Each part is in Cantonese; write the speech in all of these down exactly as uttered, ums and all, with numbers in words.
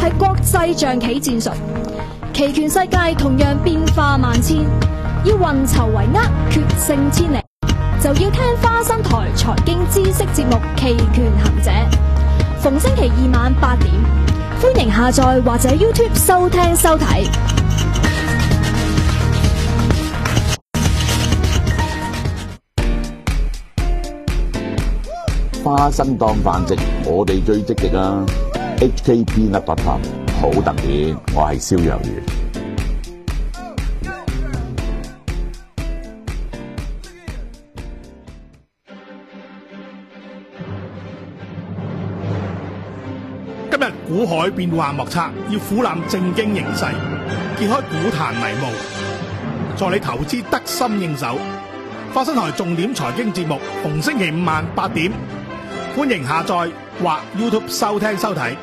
係國際象棋戰術。期權世界同樣變化萬千，要運籌帷幄，決勝千里，就要聽花生台財經知識節目《期權行者》，逢星期二晚八點，歡迎下載或者 YouTube 收聽收睇。 花生當飯食，我哋最積極啊 ！H K P Nut Butter 好特別，我係蕭若元。 今日股海變幻莫測，要俯瞰正經形勢，揭開股壇迷霧，助你投資得心應手。花生台重點財經節目，逢星期五晚八點，歡迎下載或 YouTube 收聽收睇。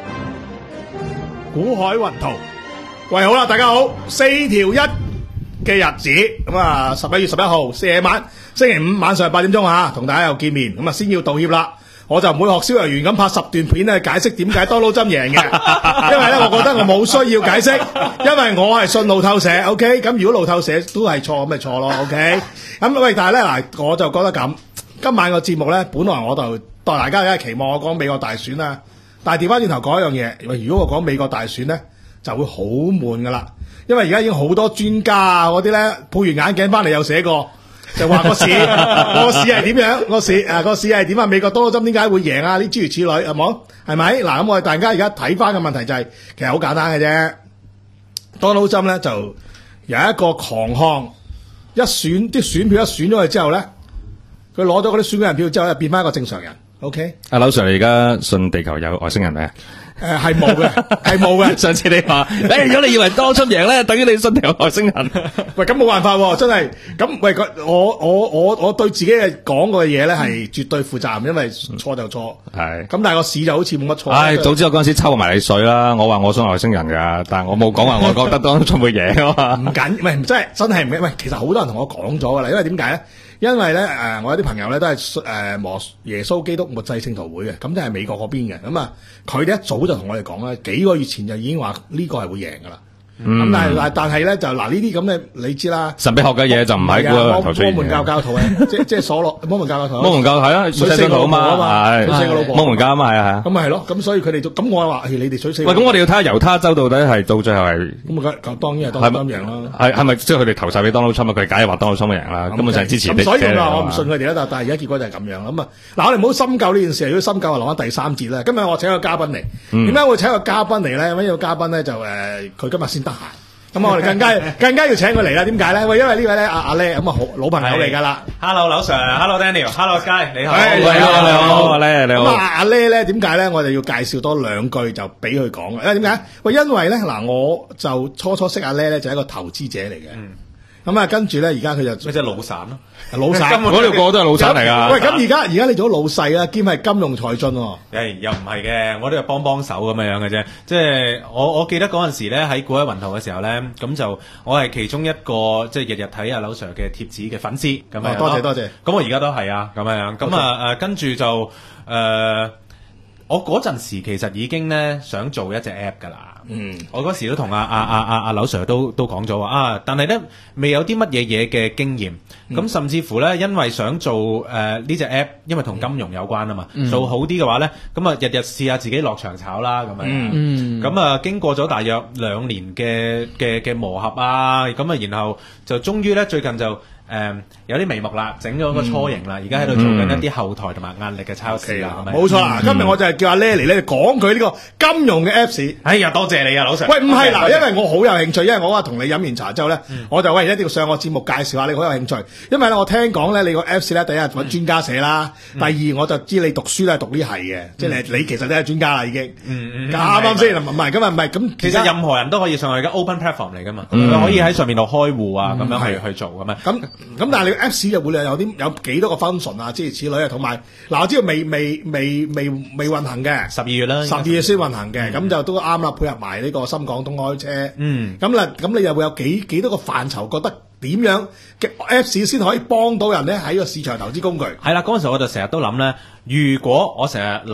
股海雲圖，喂，好啦，大家好，四條一嘅日子，咁啊，十一月十一號四夜晚，星期五晚上八點鐘啊，同大家又見面，咁啊，先要道歉啦。我就唔會學蕭若元咁拍十段片咧解釋點解多撈針贏嘅，因為咧我覺得我冇需要解釋，因為我係信路透社 ，OK， 咁如果路透社都係錯咁咪錯咯 ，OK， 咁喂，但係咧嗱，我就覺得咁，今晚個節目咧，本來我就代大家梗係期望我講美國大選啦，但係調翻轉頭講一樣嘢，如果我講美國大選咧，就會好悶噶啦，因為而家已經好多專家啊嗰啲咧，配完眼鏡翻嚟又寫過。就話個市個市係點樣？個市啊個市係點啊？美國多咗針點解會贏啊？啲諸如此類係冇係咪？嗱咁我哋大家而家睇翻嘅問題就係、是、其實好簡單嘅啫。Donald Trump咧就有一個狂項，一選啲選票一選咗佢之後咧，佢攞咗嗰啲選舉人票之後就變翻一個正常人。OK， 阿劉 Sir， 你而家信地球有外星人咩？ 誒係冇嘅，係冇嘅。 上次你話，誒如果你以為多出贏咧，等於你信地球外星人。 喂，咁冇辦法喎，真係。咁喂，我我我我對自己嘅講過嘅嘢咧係絕對負責任，因為錯就錯。係。咁但係個市就好似冇乜錯。唉， 早知我嗰陣時抽埋你水啦，我話我信外星人㗎，但係我冇講話我覺得當初會贏啊嘛。唔緊，唔係真係真係唔係。喂，其實好多人同我講咗㗎啦，因為點解咧？因為咧誒、呃，我有啲朋友咧都係誒摩耶穌基督末世聖徒會嘅，咁即係美國嗰邊嘅，咁啊佢哋一早就同我哋講啦，幾個月前就已經話呢個係會贏㗎啦。咁、嗯、但係但係咧就嗱呢啲咁嘅你知啦，神秘學嘅嘢就唔喺嗰個摩門教教徒嘅，即即係所羅摩門教教徒。摩門教係啊，水四個老婆啊嘛，水四個老婆。摩門教啊嘛，係啊係啊。咁咪係咯，咁所以佢哋就咁我話，你哋水四個。喂，咁我哋要睇下猶他州到底係到最後係咁啊？咁當然係 Donald Trump 贏啦。係係咪即係佢哋投晒俾 Donald Trump 啊？佢哋梗係話 Donald Trump 贏啦，根本就係支持。咁所以我話我唔信佢哋啦，但係而家結果就係咁樣咁啊！嗱，我哋唔好深究呢件事，如果深究啊，留翻第三節啦。今日我請一個嘉賓嚟，點解會請一個嘉賓嚟咧？因為呢個嘉賓咧就誒，佢今日先得閒。咁我哋更加更加要請佢嚟啦，點解咧？喂，因為呢位咧阿阿叻咁啊，好老朋友嚟噶啦。Hello， 劉 Sir，Hello Daniel，Hello Sky，你好。你好，你好，阿叻你好。咁啊，阿叻咧點解咧？我哋要介紹多兩句就俾佢講嘅，因為點解？喂，因為咧嗱，我就初初識阿叻咧就係一個投資者嚟嘅。嗯咁啊，跟住咧，而家佢就即係老散咯，老散，嗰條個個都係老散嚟噶。喂，咁而家而家你做咗老細啦，兼係金融才俊喎。 誒，又唔係嘅，我都係幫幫手咁樣樣嘅啫。即係我我記得嗰陣時咧，喺股海雲圖嘅時候咧，咁就我係其中一個即係日日睇阿劉 Sir 嘅貼紙嘅粉絲咁樣。多謝多謝。咁我而家都係啊，咁樣樣。咁啊誒，跟住就誒、呃，我嗰陣時其實已經咧想做一隻 app 噶啦。嗯，我嗰時都同阿阿阿阿阿劉 Sir 都都講咗話啊，但係咧未有啲乜嘢嘢嘅經驗，咁、嗯、甚至乎咧，因為想做誒呢隻 app，因為同金融有關啊嘛，嗯、做好啲嘅話咧，咁啊日日試下自己落場炒啦，咁樣，嗯，咁啊經過咗大約兩年嘅嘅嘅磨合啊，咁啊然後就終於咧最近就。誒、嗯、有啲眉目啦，整咗個雛形啦，而家喺度做緊一啲後台同埋壓力嘅測試啦，係咪？冇錯啦，今日我就係叫阿 Lely 咧講佢呢個金融嘅 Apps。哎呀，多謝你啊，老 Sir。喂，唔係嗱，因為我好有興趣，因為我話同你飲完茶之後咧、嗯，我就喂一定要上我節目介紹下你，好有興趣。因為咧，我聽講咧，你個 Apps 咧，第一揾專家寫啦、嗯，第二我就知你讀書都係讀呢係嘅，即係你你其實都係專家啦已經。啱啱先？唔係咁啊，唔係咁。其實任何人都可以上去嘅 open platform 嚟㗎嘛，嗯、可以喺上面度開戶啊，咁、嗯、樣去去做咁樣。咁咁但係你 Apps 就會有啲有幾多個 function 啊，諸如此類啊，同埋嗱我知道未未未未未運行嘅，十二月啦，十二月先運行嘅，咁、嗯、就都啱啦，配合埋呢個深港通開車，嗯，咁啦，咁你又會有幾幾多個範疇，覺得點樣嘅 Apps 先可以幫到人咧喺個市場投資工具？係啦，嗰陣時我就成日都諗咧，如果我成日諗啊。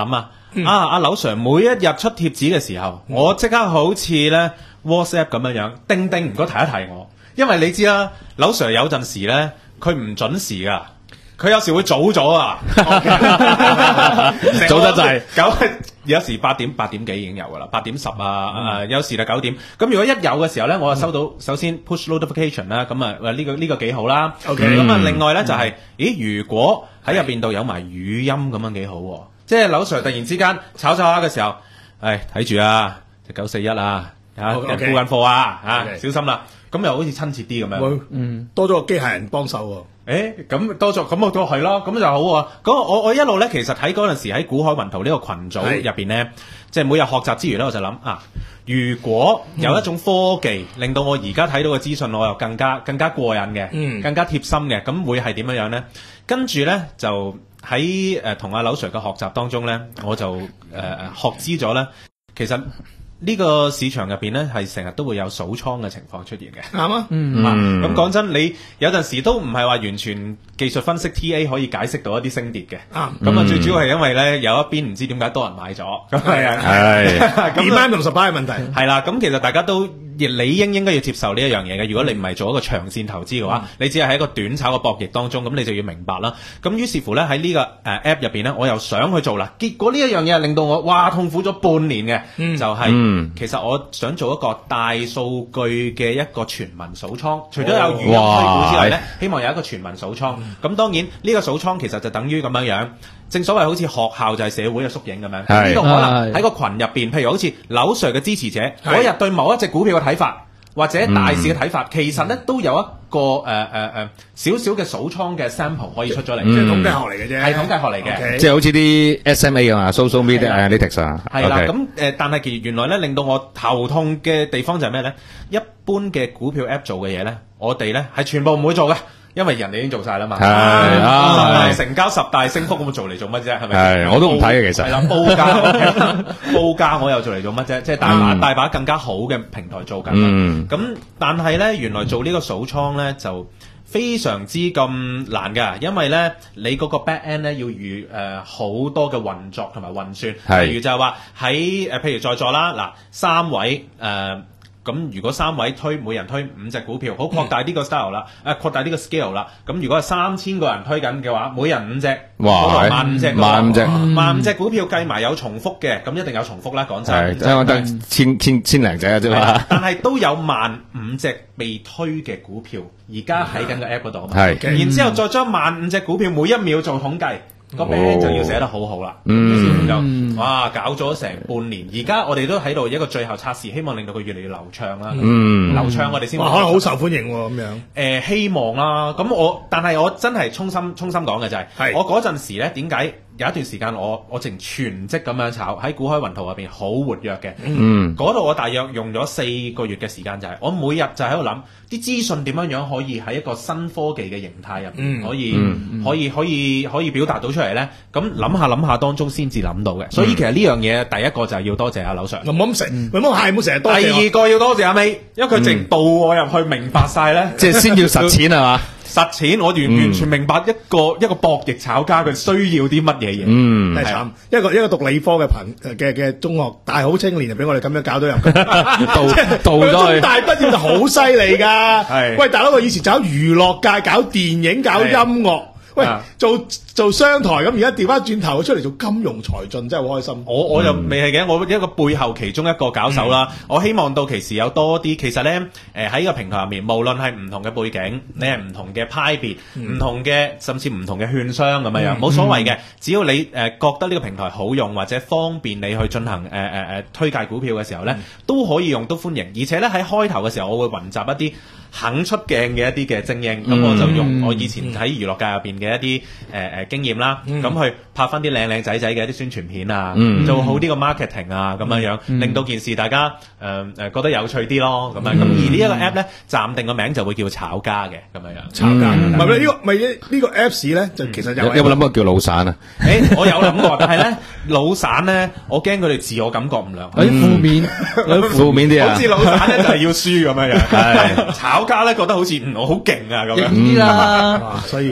啊阿柳 Sir 每一日出貼紙嘅時候，我即刻好似咧 WhatsApp 咁樣樣，叮叮唔該提一提我，因為你知啦，柳 Sir 有陣時咧佢唔準時噶。佢有時會早咗啊， 早得滯， 九有時八點八點幾已經有噶啦，八點十啊，誒有時就九點。咁如果一有嘅時候咧，我就收到首先 push notification 啦，咁啊呢個呢個幾好啦。OK，咁啊另外咧就係，咦如果喺入邊度有埋語音咁樣幾好喎，即係柳 Sir 突然之間炒炒下嘅時候，誒睇住啊，九四一啊，嚇人沽緊貨啊，嚇小心啦，咁又好似親切啲咁樣， 嗯，多咗個機械人幫手喎。 誒咁多咗，咁我都係咯，咁就好喎。咁我我一路咧，其實喺嗰陣時喺股海雲圖呢個群組入邊咧，即係每日學習之餘咧，我就諗啊，如果有一種科技令到我而家睇到嘅資訊，我又更加更加過癮嘅，嗯、更加貼心嘅，咁會係點樣樣咧？跟住咧就喺誒同阿柳 Sir 嘅學習當中咧，我就誒、呃、學知咗咧，其實。呢個市場入邊咧，係成日都會有數倉嘅情況出現嘅，啱啊。嗯，咁講真，你有陣時都唔係話完全技術分析 T A 可以解釋到一啲升跌嘅。啱，咁啊最主要係因為咧有一邊唔知點解多人買咗，咁係啊，係 demand 同 supply 嘅問題。 係啦，咁其實大家都理應應該要接受呢一樣嘢嘅。如果你唔係做一個長線投資嘅話，你只係喺一個短炒嘅博弈當中，咁你就要明白啦。咁於是乎咧喺呢個誒 app 入邊咧，我又想去做啦。結果呢一樣嘢令到我哇痛苦咗半年嘅，就係。嗯，其實我想做一個大數據嘅一個全民數倉，除咗有語音推估之外咧，希望有一個全民數倉。咁、嗯、當然呢個數倉其實就等於咁樣樣，正所謂好似學校就係社會嘅縮影咁樣。呢個可能喺個群入邊，譬如好似柳 Sir 嘅支持者嗰日對某一隻股票嘅睇法，或者大市嘅睇法，嗯、其實咧都有一個誒誒誒少少嘅數倉嘅 sample 可以出咗嚟， 即係統計學嚟嘅啫， 係統計學嚟嘅，okay. 即係好似啲 S M A 啊 social media analytics 啊， 係啦，咁誒、呃，但係其實原來咧令到我頭痛嘅地方就係咩咧？一般嘅股票 app 做嘅嘢咧，我哋咧係全部唔會做嘅。因為人哋已經做晒啦嘛，係啊，成交十大升幅咁做嚟做乜啫？係咪？ 係，我都唔睇嘅其實。係啦，報價，報價我又做嚟做乜啫？即係大把大把更加好嘅平台做緊啦。咁、嗯、但係咧，原來做呢個數倉咧就非常之咁難㗎，因為咧你嗰個 back end 咧要預誒好多嘅運作同埋運算，例如就係話喺誒譬如在座啦，嗱三位誒。呃咁如果三位推，每人推五隻股票，好擴大呢個 style 啦，誒、嗯、擴大呢個 scale 啦。咁如果係三千個人推緊嘅話，每人五隻，哇，萬五隻， 萬五隻， 萬五隻股票計埋有重複嘅，咁一定有重複啦。講真， 係，即係我得千千千零隻啫嘛。 但係都有萬五隻被推嘅股票，而家喺緊個 app 嗰度。係，然之後再將萬五隻股票每一秒做統計。個名就要寫得好好啦，嗯，就哇搞咗成半年，而家我哋都喺度一個最後測試，希望令到佢越嚟越流暢啦，嗯，流暢我哋先， 可能好受歡迎喎咁樣， 誒希望啦，咁我但係我真係衷心衷心講嘅就係，係我嗰陣時咧點解？有一段時間我我淨全職咁樣炒喺股海雲圖入邊好活躍嘅，嗯，嗰度我大約用咗四個月嘅時間，就係我每日就喺度諗啲資訊點樣樣可以喺一個新科技嘅形態入邊可以、嗯、可以可以可以表達到出嚟咧。咁諗下諗下當中先至諗到嘅，所以其實呢樣嘢第一個就係要多謝阿柳 Sir，唔好咁成，唔好係唔好成日多謝。第二個要多謝阿 May，因為佢淨導我入去明白晒咧， 即係先要實踐係嘛。 實踐，我完完全明白一個一個博弈炒家佢需要啲乜嘢嘢。 嗯，係慘，一個一個讀理科嘅朋嘅嘅中學大好青年就俾我哋咁樣搞到入，導導咗去。大畢業就好犀利㗎。係，喂，大佬佢以前搞娛樂界，搞電影，搞音樂。喂，做做商台咁，而家調翻轉頭出嚟做金融財進，真係好開心。我我又未係嘅，我一個背後其中一個搞手啦。嗯、我希望到期時有多啲。其實咧，誒喺呢個平台入面，無論係唔同嘅背景，你係唔同嘅派別，唔、嗯、同嘅甚至唔同嘅券商咁樣樣，冇、嗯、所謂嘅。只要你誒、呃、覺得呢個平台好用或者方便你去進行誒誒誒推介股票嘅時候咧，嗯、都可以用，都歡迎。而且咧喺開頭嘅時候，我會雲集一啲肯出鏡嘅一啲嘅精英，咁、嗯、我就用我以前喺娛樂界入邊嘅一啲誒誒經驗啦，咁、嗯、去拍翻啲靚靚仔仔嘅一啲宣傳片啊，嗯、做好啲個 marketing 啊，咁樣樣、嗯、令到件事大家誒誒、呃、覺得有趣啲咯，咁樣咁、嗯、而呢一個 app 咧暫定個名就會叫炒家嘅，咁樣樣。炒家唔係咪呢個咪呢個 apps 咧？就其實有有冇諗過叫老散啊？ 誒、欸，我有諗過，但係咧老散咧，我驚佢哋自我感覺唔良， 有啲負面，有啲負面啲啊。 好似老散咧就係要輸咁樣樣，係炒家咧覺得好似、嗯、我好勁啊咁樣。 啦、嗯，所以。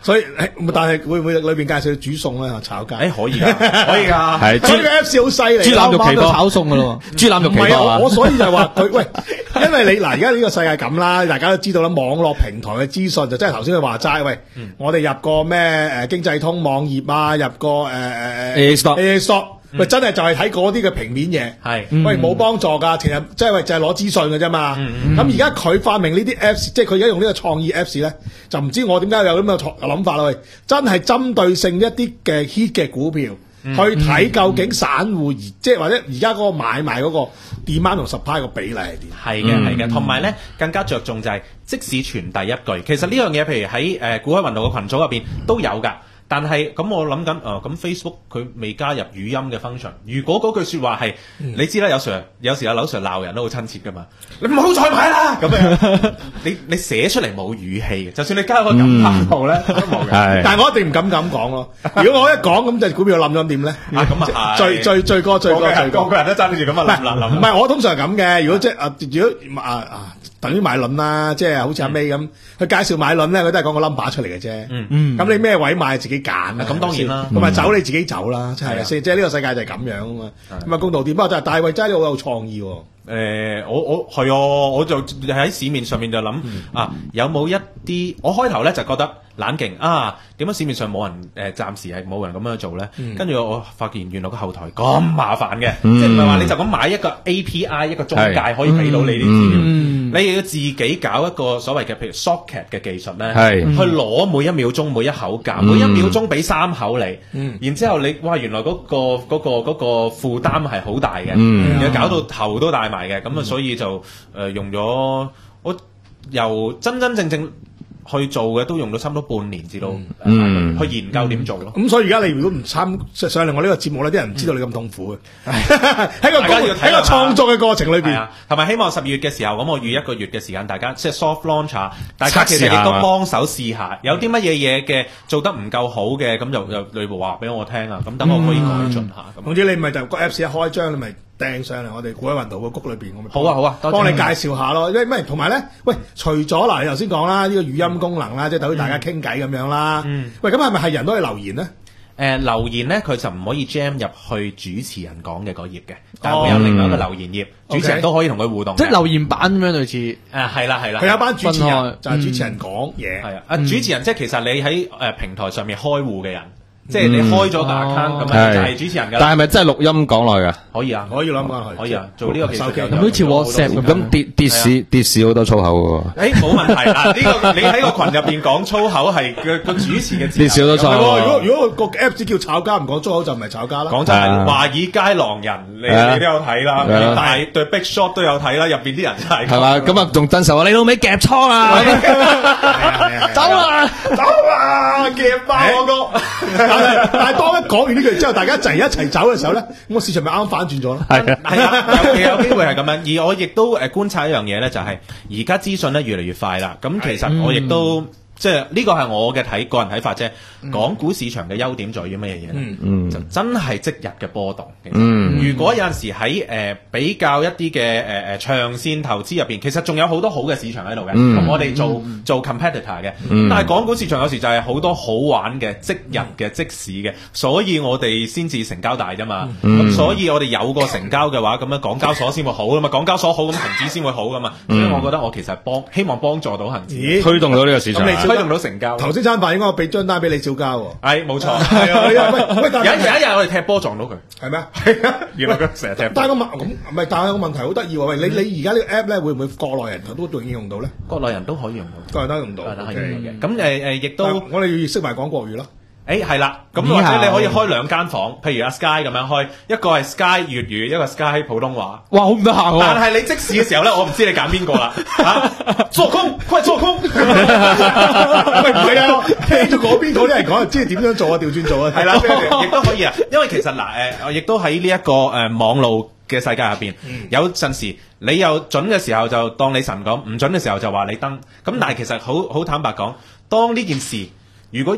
所以但係會唔會裏邊介紹煮餸咧？炒雞？ 誒可以㗎，可以㗎。 係佢個 Apps 好犀利， 豬腩肉期貨炒餸㗎咯， 豬腩肉期唔係貨啊！我所以就係話佢喂，因為你嗱而家呢個世界咁啦，大家都知道啦，網絡平台嘅資訊就真係頭先佢話齋，喂，我哋入個咩誒經濟通網頁啊，入個誒誒誒 A A Store A A Store。喂，真係就係睇嗰啲嘅平面嘢， 係喂冇幫助㗎，其實即係喂就係攞資訊㗎啫嘛。咁而家佢發明呢啲 Apps，即係佢而家用呢個創意 Apps 咧，就唔知我點解有咁嘅諗法啦。喂，真係針對性一啲嘅 hit 嘅股票，去睇究竟散戶而即係或者而家嗰個買賣嗰個 demand 同 supply 個比例係點？ 係嘅，係嘅，同埋咧更加着重就係即使傳遞一句，其實呢樣嘢譬如喺誒股海雲道嘅群組入邊都有㗎。但係咁我諗緊，誒、呃、咁 Facebook 佢未加入語音嘅 function。如果嗰句説話係，嗯、你知啦，有時有時阿劉 Sir 鬧人都好親切噶嘛。你唔好再買啦，咁樣你你寫出嚟冇語氣嘅，就算你加個感嘆號咧都冇嘅。 但係我一定唔敢咁講咯。如果我一講咁，就股票冧咗點咧？ 啊咁啊最最最高最高最高， 個個人都爭住咁啊冧冧冧。 唔係我通常係咁嘅。如果即係啊，如果啊啊。等於買輪啦，即係好似阿 May 咁，佢介紹買輪咧，佢都係講個 number 出嚟嘅啫。嗯嗯，咁你咩位買自己揀啊？ 咁當然啦， 同埋走你自己走啦，即係即係呢個世界就係咁樣啊嘛。咁啊公道啲，不過就係大衛真係好有創意喎。 誒，我我係啊，我就喺市面上面就諗啊，有冇一啲？我開頭咧就覺得冷勁啊，點解市面上冇人誒？暫時係冇人咁樣做咧？跟住我發現原來個後台咁麻煩嘅，即係唔係話你就咁買一個 A P I 一個中介可以俾到你啲資料，你要自己搞一個所謂嘅譬如 socket 嘅技術咧，去攞每一秒鐘每一口價，每一秒鐘俾三口你，然之後你哇原來嗰個嗰個嗰個負擔係好大嘅，然後搞到頭都大埋嘅，咁啊所以就誒用咗我由真真正正去做嘅都用到差唔多半年至到，嗯，去研究點做咯。 咁所以而家你如果唔參上嚟我呢個節目咧，啲人唔知道你咁痛苦嘅，喺個喺個創作嘅過程裏邊， 同埋希望十二月嘅時候，咁我預一個月嘅時間，大家即係 soft launch 啊，大家其實亦都幫手試下，有啲乜嘢嘢嘅做得唔夠好嘅，咁就就你話俾我聽啊，咁等我可以改進下。 總之你咪就個 Apps 一開張，你咪掟上嚟我哋股海雲道個谷裏邊，我咪好啊好啊， 幫你介紹下咯。因為咩同埋咧，喂，除咗嗱你頭先講啦，呢個語音功能啦，即係等於大家傾偈咁樣啦。喂，咁係咪係人都可以留言咧？ 誒留言咧，佢就唔可以 jam 入去主持人講嘅嗰頁嘅，但係會有另外一個留言頁，主持人都可以同佢互動， 即係留言版咁樣類似。 誒係啦係啦， 佢有一班主持人就係主持人講嘢。 係啊，啊主持人即係其實你喺誒平台上面開戶嘅人。即係你開咗個 account 咁樣就係主持人㗎啦。 但係咪真係錄音講落㗎？ 可以啊， 可以諗下去。 可以啊，做呢個技術嘅。 好似 WhatsApp 咁， 咁跌跌市跌市好多粗口喎。誒冇問題啊！呢個你喺個群入邊講粗口係個個主持嘅。 跌市好多粗口。 如果如果個 app 只叫炒家唔講粗口就唔係炒家啦。 講真係華爾街狼人，你你都有睇啦，大對 Big Shot 都有睇啦，入邊啲人就係。 係嘛？咁啊仲真實話你老味夾倉啊！ 走啊！走啊！夾爆我個！但係當一講完呢句之後，大家一齊一齊走嘅時候咧，咁個市場咪啱反轉咗咯。 係啊， 係啊，有有機會係咁樣。而我亦都誒觀察一樣嘢咧，就係而家資訊咧越嚟越快啦。咁其實我亦都。即係呢個係我嘅睇個人睇法啫。港股市場嘅優點在於乜嘢嘢咧？嗯、就真係即日嘅波動。嗯、如果有陣時喺誒、呃、比較一啲嘅誒誒長線投資入邊，其實仲有好多好嘅市場喺度嘅，同、嗯、我哋做做 competitor 嘅。嗯、但係港股市場有時就係好多好玩嘅即日嘅即市嘅，所以我哋先至成交大啫嘛。咁、嗯、所以我哋有個成交嘅話，咁樣港交所先會好噶嘛。港交所好咁恒指先會好噶嘛。所以我覺得我其實幫希望幫助到恒指， 咦推動到呢個市場。 推動到成交。 頭先餐飯應該我俾張單俾李小嘉喎。 係冇錯。 係啊，喂喂，有有一日我哋踢波撞到佢， 係咩？ 係啊，原來佢成日踢波。 但係個問咁唔係，但係個問題好得意喎。喂，你你而家呢個 app 咧，會唔會國內人都都應用到咧？ 國內人都可以用到， 國內都用到。 係可以用嘅。咁誒誒，亦都我哋要識埋講國語咯。 誒係啦，咁或者你可以開兩間房，譬如阿 Sky 咁樣開，一個係 Sky 粵語，一個 Sky 普通話。 哇，好唔得閒喎！ 但係你即時嘅時候咧，我唔知你揀邊個啦。嚇，做空，快做空！喂， 唔係啊，聽咗嗰邊嗰啲人講，知點樣做啊？調轉做啊？ 係啦，亦都可以啊。因為其實嗱誒，我亦都喺呢一個誒網路嘅世界入邊，有陣時你有準嘅時候就當你神講，唔準嘅時候就話你燈。咁但係其實好好坦白講，當呢件事如果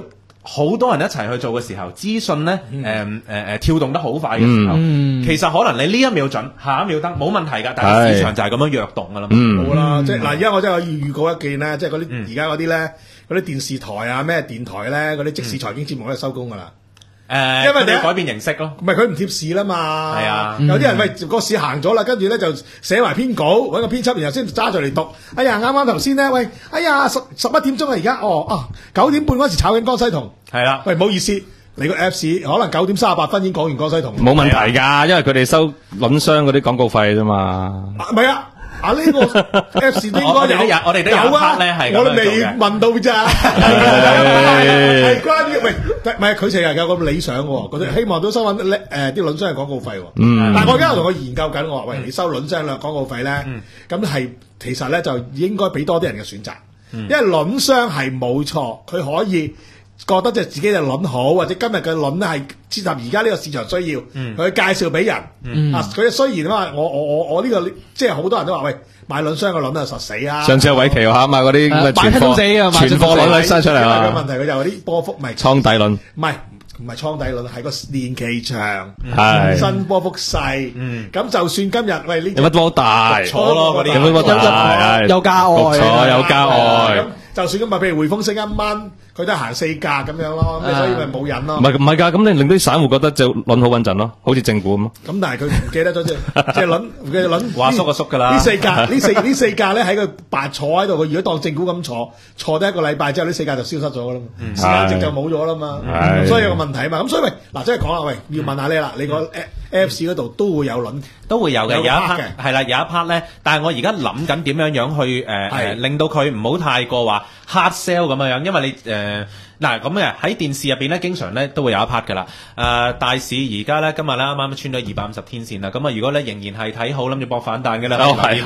好多人一齊去做嘅時候，資訊咧誒誒誒跳動得好快嘅時候， 嗯、 其實可能你呢一秒準，下一秒得冇問題㗎，但係市場就係咁樣躍動㗎啦。 嗯、好啦，即係嗱，而家我真係可以預告一件咧，即係嗰啲而家嗰啲咧，嗰啲電視台啊、咩電台咧，嗰啲即時財經節目咧收工㗎啦。 誒，因為你要改變形式咯， 唔係佢唔貼市啦嘛。 係啊， 有啲人喂個市行咗啦，跟住咧就寫埋篇稿，揾個編輯，然後先揸住嚟讀。哎呀，啱啱頭先咧，喂，哎呀，十十一點鐘啊，而家哦啊九點半嗰時炒緊江西銅。係啦，喂，唔好意思，你個 Apps 可能九點三十八分已經講完江西銅。 冇問題㗎，因為佢哋收輪商嗰啲廣告費啫嘛。 唔係啊。啊！呢個 Apps 應該有，我哋都有啊， 我哋未問到咋，係關於喂，唔係佢成日有個理想喎，佢哋希望都收緊誒啲輪商嘅廣告費喎。但係我而家同佢研究緊，我話喂，你收輪商嘅廣告費咧，咁係其實咧就應該俾多啲人嘅選擇，因為輪商係冇錯，佢可以覺得即係自己嘅輪好，或者今日嘅輪咧係切合而家呢個市場需要，佢介紹俾人。啊，佢雖然話我我我我呢個即係好多人都話喂，買輪商嘅輪啊實死啊！ 上次有偉奇話買嗰啲咁嘅存貨存貨輪生出嚟啊！ 個問題佢就話啲波幅咪倉底輪， 唔係唔係倉底輪，係個年期長， 係新波幅細。咁就算今日喂呢有乜波大坐咯嗰啲， 有乜波大有價外， 坐有價外。 就算今日譬如匯豐升一蚊，佢都係行四格咁樣咯，咁所以咪冇癮咯。 唔係唔係㗎，咁你令到啲散戶覺得就輪好穩陣咯，好似正股咁咯。 咁但係佢唔記得咗即係即係輪嘅輪話縮就縮㗎啦。 呢四格呢四呢四格咧喺佢白坐喺度，佢如果當正股咁坐，坐得一個禮拜之後，呢四格就消失咗㗎啦嘛，時間值就冇咗啦嘛。咁所以有個問題啊嘛。咁所以喂嗱，即係講啦，喂要問下你啦，你個 Apps 嗰度都會有輪， 都會有嘅，有一 part 係啦，有一 part 咧。但係我而家諗緊點樣樣去誒誒，令到佢唔好太過話 hard sell 咁樣樣，因為你誒嗱咁嘅喺電視入邊咧，經常咧都會有一 part 㗎啦。誒大市而家咧今日咧啱啱穿咗二百五十天線啦，咁啊如果咧仍然係睇好，諗住搏反彈嘅啦， 哦係，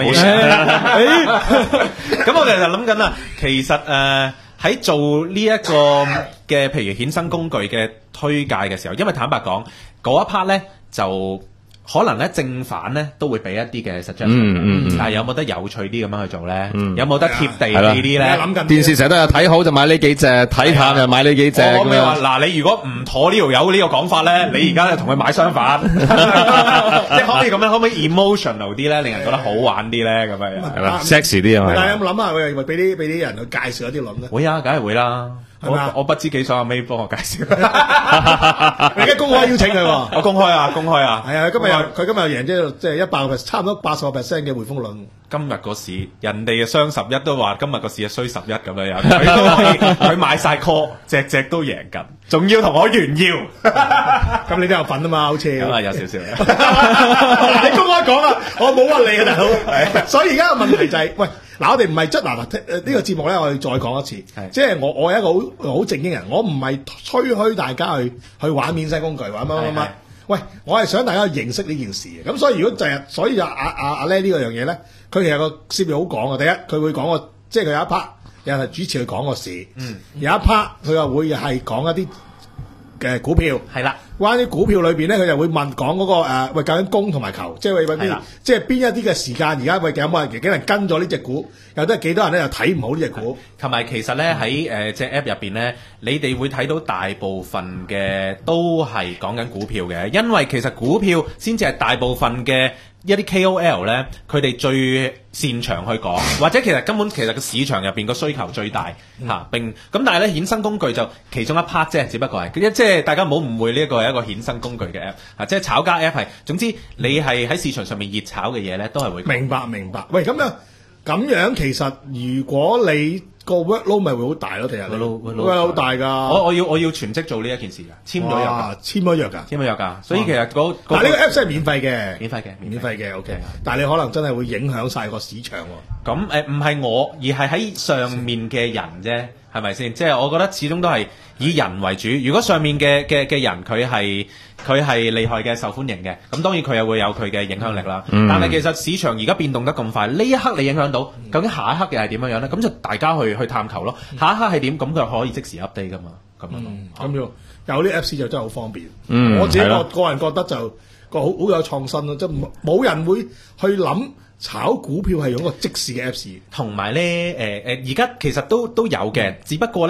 咁我哋就諗緊啦，其實誒喺做呢一個嘅譬如衍生工具嘅推介嘅時候，因為坦白講嗰一 part 咧就。可能咧正反咧都會俾一啲嘅 suggestion， 嗯嗯、 但係有冇得有趣啲咁樣去做咧？ 嗯、 有冇得貼地呢啲咧？ 諗緊電視成日都有睇好就買呢幾隻，睇淡就買呢幾隻咁樣。 嗱，你如果唔妥呢條友呢個講法咧，你而家就同佢買相反，即係可以咁樣，可唔可以 emotional 啲咧，令人覺得好玩啲咧？咁樣係嘛 sexy 啲啊嘛。 但係有冇諗下喂，俾啲俾啲人去介紹一啲輪咧？ 會啊，梗係會啦。我我不知幾想阿 May 幫我介紹，你而家公開邀請佢喎， 我公開啊，公開啊， 係啊，今日佢今日贏即即係一百個 percent，差唔多八十個 percent 嘅匯豐輪。 今日個市，人哋嘅雙十一都話今日個市係衰十一咁樣樣，佢都可以，佢買晒 call，隻隻都贏緊，仲要同我炫耀， 咁你都有份啊嘛，好似咁啊有少少。 你公開講啊，我冇話你啊，大佬。所以而家個問題就係，喂，嗱，我哋唔係質嗱嗱呢個節目咧，我哋再講一次，即係我我係一個好好正經人，我唔係吹噓大家去去玩衍生工具，玩乜乜乜。喂，我係想大家認識呢件事嘅，咁所以如果就係，所以就阿阿阿叻呢個樣嘢咧，佢其實個攝影好講嘅。第一，佢會講個，即係佢有一 part 又係主持去講個市，嗯，有一 part 佢又會係講一啲嘅股票，係啦。關於股票裏邊咧，佢就會問講嗰個誒，喂究竟供同埋求，即係喂邊，即係邊一啲嘅時間，而家喂有冇人幾人跟咗呢隻股，有得幾多人咧又睇唔好呢隻股。同埋其實咧喺誒隻 app 入邊咧，你哋會睇到大部分嘅都係講緊股票嘅，因為其實股票先至係大部分嘅一啲 K O L 咧，佢哋最擅長去講，或者其實根本其實個市場入邊個需求最大嚇，並咁但係咧衍生工具就其中一 part 啫，只不過係即係大家唔好誤會呢一個係一個衍生工具嘅 app 啊，即係炒家 app 係，總之你係喺市場上面熱炒嘅嘢咧，都係會明白明白。喂，咁樣咁樣其實如果你個 workload 咪會好大咯，其實 workload 好大㗎。我我要我要全職做呢一件事㗎，簽咗約㗎，簽咗約㗎，簽咗約㗎。所以其實嗰嗱呢個 app 真係免費嘅，免費嘅，免費嘅 OK。但係你可能真係會影響晒個市場喎。咁誒唔係我，而係喺上面嘅人啫。係咪先？即係我覺得始終都係以人為主。如果上面嘅嘅嘅人佢係佢係厲害嘅、受歡迎嘅，咁當然佢又會有佢嘅影響力啦。嗯、但係其實市場而家變動得咁快，呢一刻你影響到，究竟下一刻又係點樣樣咧？咁就大家去去探求咯。下一刻係點？咁佢可以即時 update 噶嘛？咁樣咯。咁樣、嗯、有啲 Apps 就真係好方便。嗯、我自己個個人覺得就個好好有創新咯，即係冇人會去諗。炒股票係用個即時嘅 Apps，同埋咧誒誒，而家其實都都有嘅，只不過咧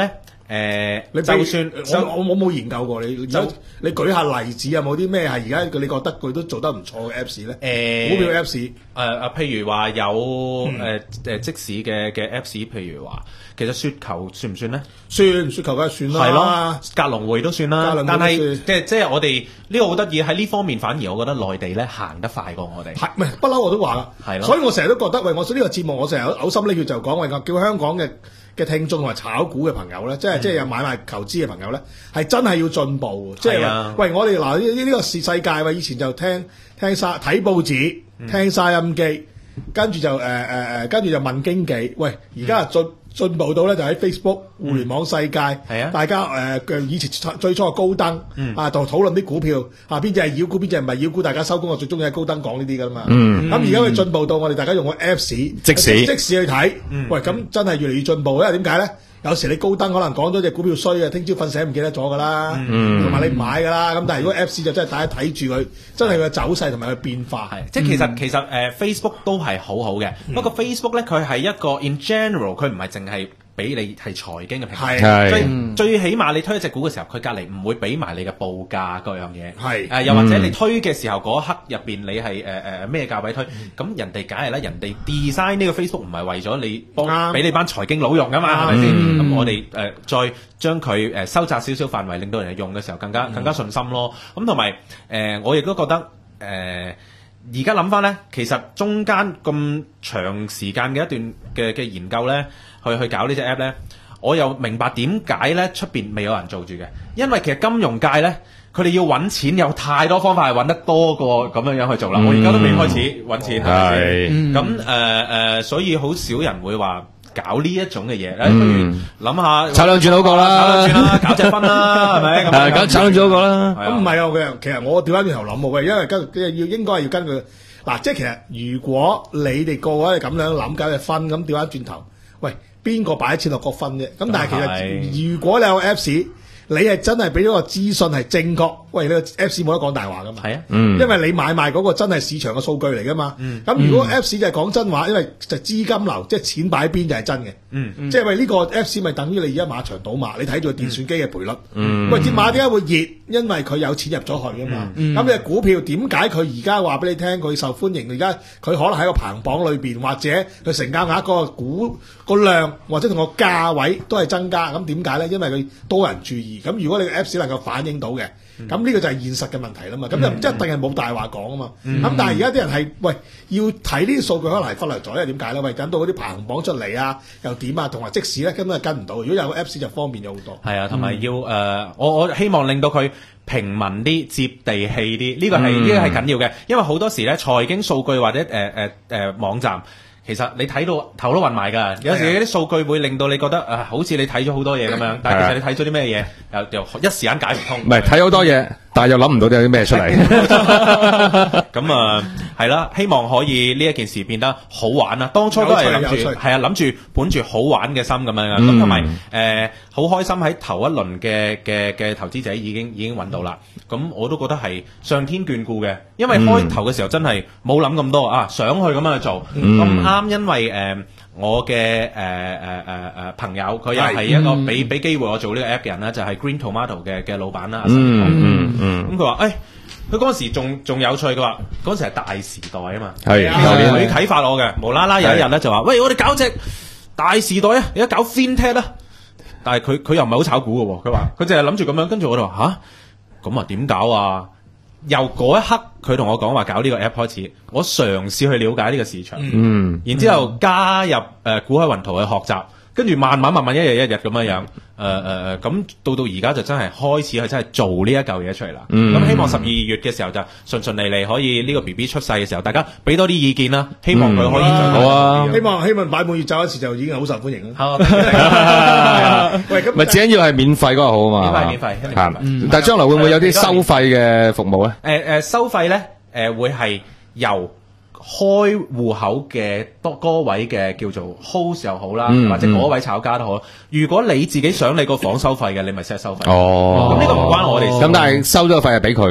誒， 你就算我我我冇研究過，你就你舉下例子有冇啲咩係而家你覺得佢都做得唔錯嘅 Apps 咧？誒，股票 Apps 誒誒，譬如話有誒誒即時嘅嘅 Apps，譬如話其實雪球算唔算咧？ 算，雪球梗係算啦。 係咯，格隆匯都算啦。但係即係即係我哋呢個好得意喺呢方面，反而我覺得內地咧行得快過我哋。 係，唔係不嬲我都話啦。係咯。所以我成日都覺得，喂，我呢個節目我成日嘔心瀝血就講，喂，我叫香港嘅嘅聽眾同埋炒股嘅朋友咧，即係即係有買賣投資嘅朋友咧，係真係要進步。即係喂，我哋嗱呢呢個世世界喂，以前就聽聽晒睇報紙，聽晒音機，跟住就誒誒誒，跟住就問經紀。喂，而家進進步到咧，就喺 Facebook 互聯網世界，係啊，大家誒嘅以前最初嘅高登啊，就討論啲股票啊，邊隻係妖股，邊隻唔係妖股，大家收工我最中意喺高登講呢啲噶嘛。咁而家佢進步到我哋大家用個 Apps 即時即時去睇，喂，咁真係越嚟越進步。因為點解咧？有時你高登可能講咗隻股票衰啊，聽朝瞓醒唔記得咗噶啦，同埋你唔買噶啦。咁但係如果 Apps 就真係大家睇住佢，真係佢嘅走勢同埋佢變化。 係即係其實其實誒 Facebook 都係好好嘅，不過 Facebook 咧佢係一個 in general， 佢唔係淨係俾你係財經嘅平台，最最起碼你推一隻股嘅時候，佢隔離唔會俾埋你嘅報價各樣嘢。係誒，又或者你推嘅時候嗰刻入邊你係誒誒咩價位推，咁人哋梗係啦，人哋 design 呢個 Facebook 唔係為咗你幫俾你班財經佬用噶嘛，係咪先？咁我哋誒再將佢誒收窄少少範圍，令到人哋用嘅時候更加更加順心咯。咁同埋誒，我亦都覺得誒。而家諗翻咧，其實中間咁長時間嘅一段嘅嘅研究咧，去去搞呢隻 app 咧，我又明白點解咧出邊未有人做住嘅，因為其實金融界咧，佢哋要揾錢有太多方法係揾得多過咁樣樣去做啦。嗯、我而家都未開始揾錢，係咪先？咁誒誒，所以好少人會話搞呢一種嘅嘢，誒、嗯，不如諗下炒兩轉好過啦， 炒兩轉啦，搞隻分啦，係咪？ 係搞炒兩轉好過啦。 咁唔係啊，佢其實我調翻轉頭諗喎，因為跟要應該係要根據嗱，即係其實如果你哋個位係咁樣諗搞隻分，咁調翻轉頭，喂，邊個擺錢落個分啫？咁但係其實如果你有 Apps，你係真係俾咗個資訊係正確，喂，你個 Apps 冇得講大話噶嘛？係啊，嗯、因為你買賣嗰個真係市場嘅數據嚟噶嘛。咁、嗯、如果 Apps 就係講真話，因為就資金流，即係錢擺邊就係真嘅。嗯嗯、即係喂呢個 Apps 咪等於你而家馬場賭馬，你睇住個電算機嘅賠率。嗯、喂，隻馬點解會熱？因為佢有錢入咗去啊嘛。咁、嗯、你嘅股票點解佢而家話俾你聽佢受歡迎？而家佢可能喺個排行榜裏邊，或者佢成交額個股個量，或者同個價位都係增加。咁點解咧？因為佢多人注意。咁如果你個 Apps 能夠反映到嘅，咁呢、嗯、個就係現實嘅問題啦嘛。咁、嗯、就一定係冇大話講啊嘛。咁、嗯、但係而家啲人係喂要睇呢啲數據，可能係忽略咗，因為點解咧？喂，等到嗰啲排行榜出嚟啊，又點啊，同埋即使咧根本係跟唔到。如果有個 Apps 就方便咗好多。係啊，同埋要誒、呃，我我希望令到佢平民啲、接地氣啲，呢、這個係呢、嗯、個係緊要嘅。因為好多時咧，財經數據或者誒誒誒網站。其實你睇到頭都暈埋㗎，有時啲數據會令到你覺得啊，好似你睇咗好多嘢咁樣，但係其實你睇咗啲咩嘢，又又一時間解唔通。唔係睇好多嘢，但係又諗唔到有啲咩出嚟。咁啊，係啦，希望可以呢一件事變得好玩啦。當初都係諗住係啊，諗住本住好玩嘅心咁樣樣，咁同埋誒好開心喺頭一輪嘅嘅嘅投資者已經已經揾到啦。咁我都覺得係上天眷顧嘅，因為開頭嘅時候真係冇諗咁多啊，想去咁樣去做咁啱。因為誒、呃、我嘅誒誒誒誒朋友佢又係一個俾俾機會我做呢個 app 嘅人啦，就係、是、Green Tomato 嘅嘅老闆啦。嗯嗯嗯。咁佢話誒，佢嗰陣時仲仲有趣，佢話嗰陣時係大時代啊嘛。係。佢啟發我嘅，無啦啦有一日咧就話，喂，我哋搞隻大時代啊，而家搞 FinTech 啦。但係佢佢又唔係好炒股嘅喎，佢話佢淨係諗住咁樣，跟住我就話吓，咁啊點搞啊？由嗰一刻佢同我講話搞呢個 app 開始，我嘗試去了解呢個市場，嗯，然之後加入誒、呃、股海雲圖去學習，跟住慢慢慢慢一日一日咁樣樣，誒誒誒，咁到到而家就真係開始去真係做呢一嚿嘢出嚟啦。咁、嗯、希望十二月嘅時候就順順利利可以呢個 B B 出世嘅時候，大家俾多啲意見啦。希望佢可以好啊，希望希望擺滿月走嗰時就已經好受歡迎啦。喂，咁咪最緊要係免費嗰個好啊嘛，免費免費係嘛。但係將來會唔會有啲收費嘅服務咧？誒誒、呃呃，收費咧誒、呃、會係由開戶口嘅多嗰位嘅叫做 host 又好啦，嗯、或者嗰位炒家都好。如果你自己想你個房收費嘅，你咪 set 收費。哦，咁呢個唔關我哋事。咁但係收咗個費係俾佢嘅喎。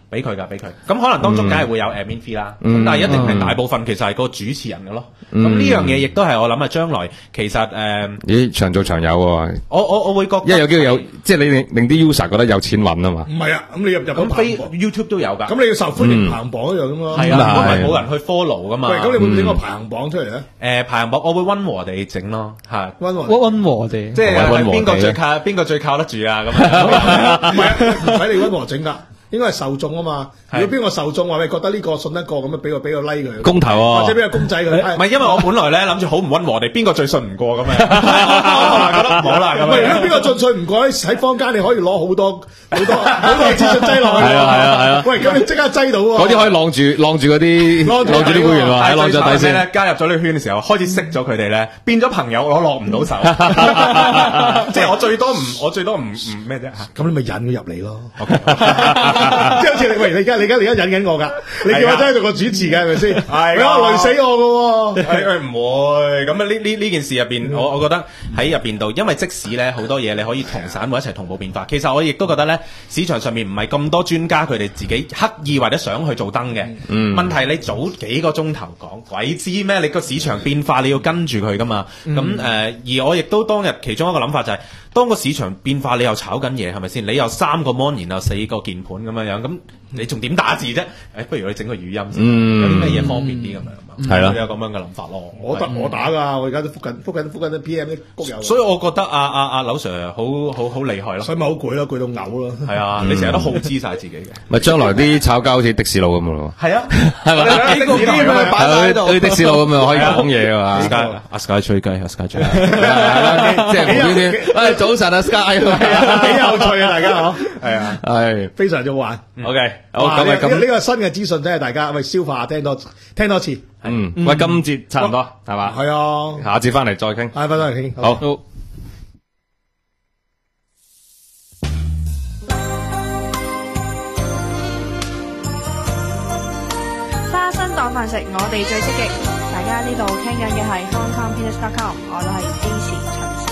俾佢㗎，俾佢。咁可能當中梗係會有 admin fee 啦，咁但係一定係大部分其實係個主持人嘅咯。咁呢樣嘢亦都係我諗啊，將來其實誒， 咦長做長有喎。 我我我會覺得， 因為有機會有，即係你令令啲 user 覺得有錢揾啊嘛。 唔係啊，咁你入入咁非 YouTube 都有㗎。 咁你要受歡迎排行榜一樣咁咯。 係啊，因為冇人去 follow 㗎嘛。 喂，咁你會唔會整個排行榜出嚟咧？ 誒排行榜我會溫和地整咯，係溫和溫和地， 即係邊個最靠邊個最靠得住啊？咁樣唔係唔使你溫和整㗎。應該係受眾啊嘛，如果邊個受眾話你覺得呢個信得過咁啊，俾個俾個 like 佢， 公投啊， 或者俾個公仔佢， 唔係因為我本來咧諗住好唔溫和地，邊個最信唔過咁樣，覺得唔好啦咁樣。 喂，如果邊個最信唔過喺坊間，你可以攞好多好多好多資訊擠落去。 係啊係啊係啊！ 喂，咁你即刻擠到喎。嗰啲可以晾住晾住嗰啲晾住啲會員喎，係晾咗底先咧。加入咗呢個圈嘅時候，開始識咗佢哋咧，變咗朋友，我落唔到手。即係我最多唔我最多唔唔咩啫嚇。 咁你咪引佢入嚟咯。即係好似你。喂，你而家你而家你而家引緊我㗎，你叫我真係做個主持嘅係咪先？係，你話累死我㗎喎。 誒誒唔會，咁啊呢呢呢件事入邊，我我覺得喺入邊度，因為即使咧好多嘢你可以同散戶一齊同步變化。其實我亦都覺得咧，市場上面唔係咁多專家佢哋自己刻意或者想去做燈嘅。嗯。問題你早幾個鐘頭講，鬼知咩？你個市場變化你要跟住佢㗎嘛。咁誒、嗯呃，而我亦都當日其中一個諗法就係、是，當個市場變化，你又炒緊嘢係咪先？你有三個 mon，然後四個鍵盤咁樣樣咁。你仲點打字啫？誒，不如你整個語音先，有啲咩嘢方便啲咁樣？ 係啦， 有咁樣嘅諗法咯。 我得我打㗎，我而家都覆緊覆緊覆緊啲 P M 啲谷友。 所以我覺得阿阿阿柳 Sir 好好好厲害咯。 所以咪好攰咯，攰到嘔咯。 係啊，你成日都耗資晒自己嘅。 咪將來啲炒家好似的士佬咁嘅咯。 係啊， 係咪？幾個機咪擺喺度？啲的士佬咁樣可以講嘢啊嘛。 阿 Sky 吹雞，阿 Sky 吹雞， 即係無端端。誒，早晨啊 Sky，幾有趣啊大家嗬。係啊， 係非常之好玩。 OK，好咁咪咁。 呢個新嘅資訊真係大家喂消化聽多聽多次。 嗯，喂，今節差唔多係嘛？ 係啊， 下節翻嚟再傾。 係翻嚟傾。 好。 花生當飯食，我哋最積極。大家呢度聽緊嘅係 hong kong peanuts dot com， 我都係 A 時陳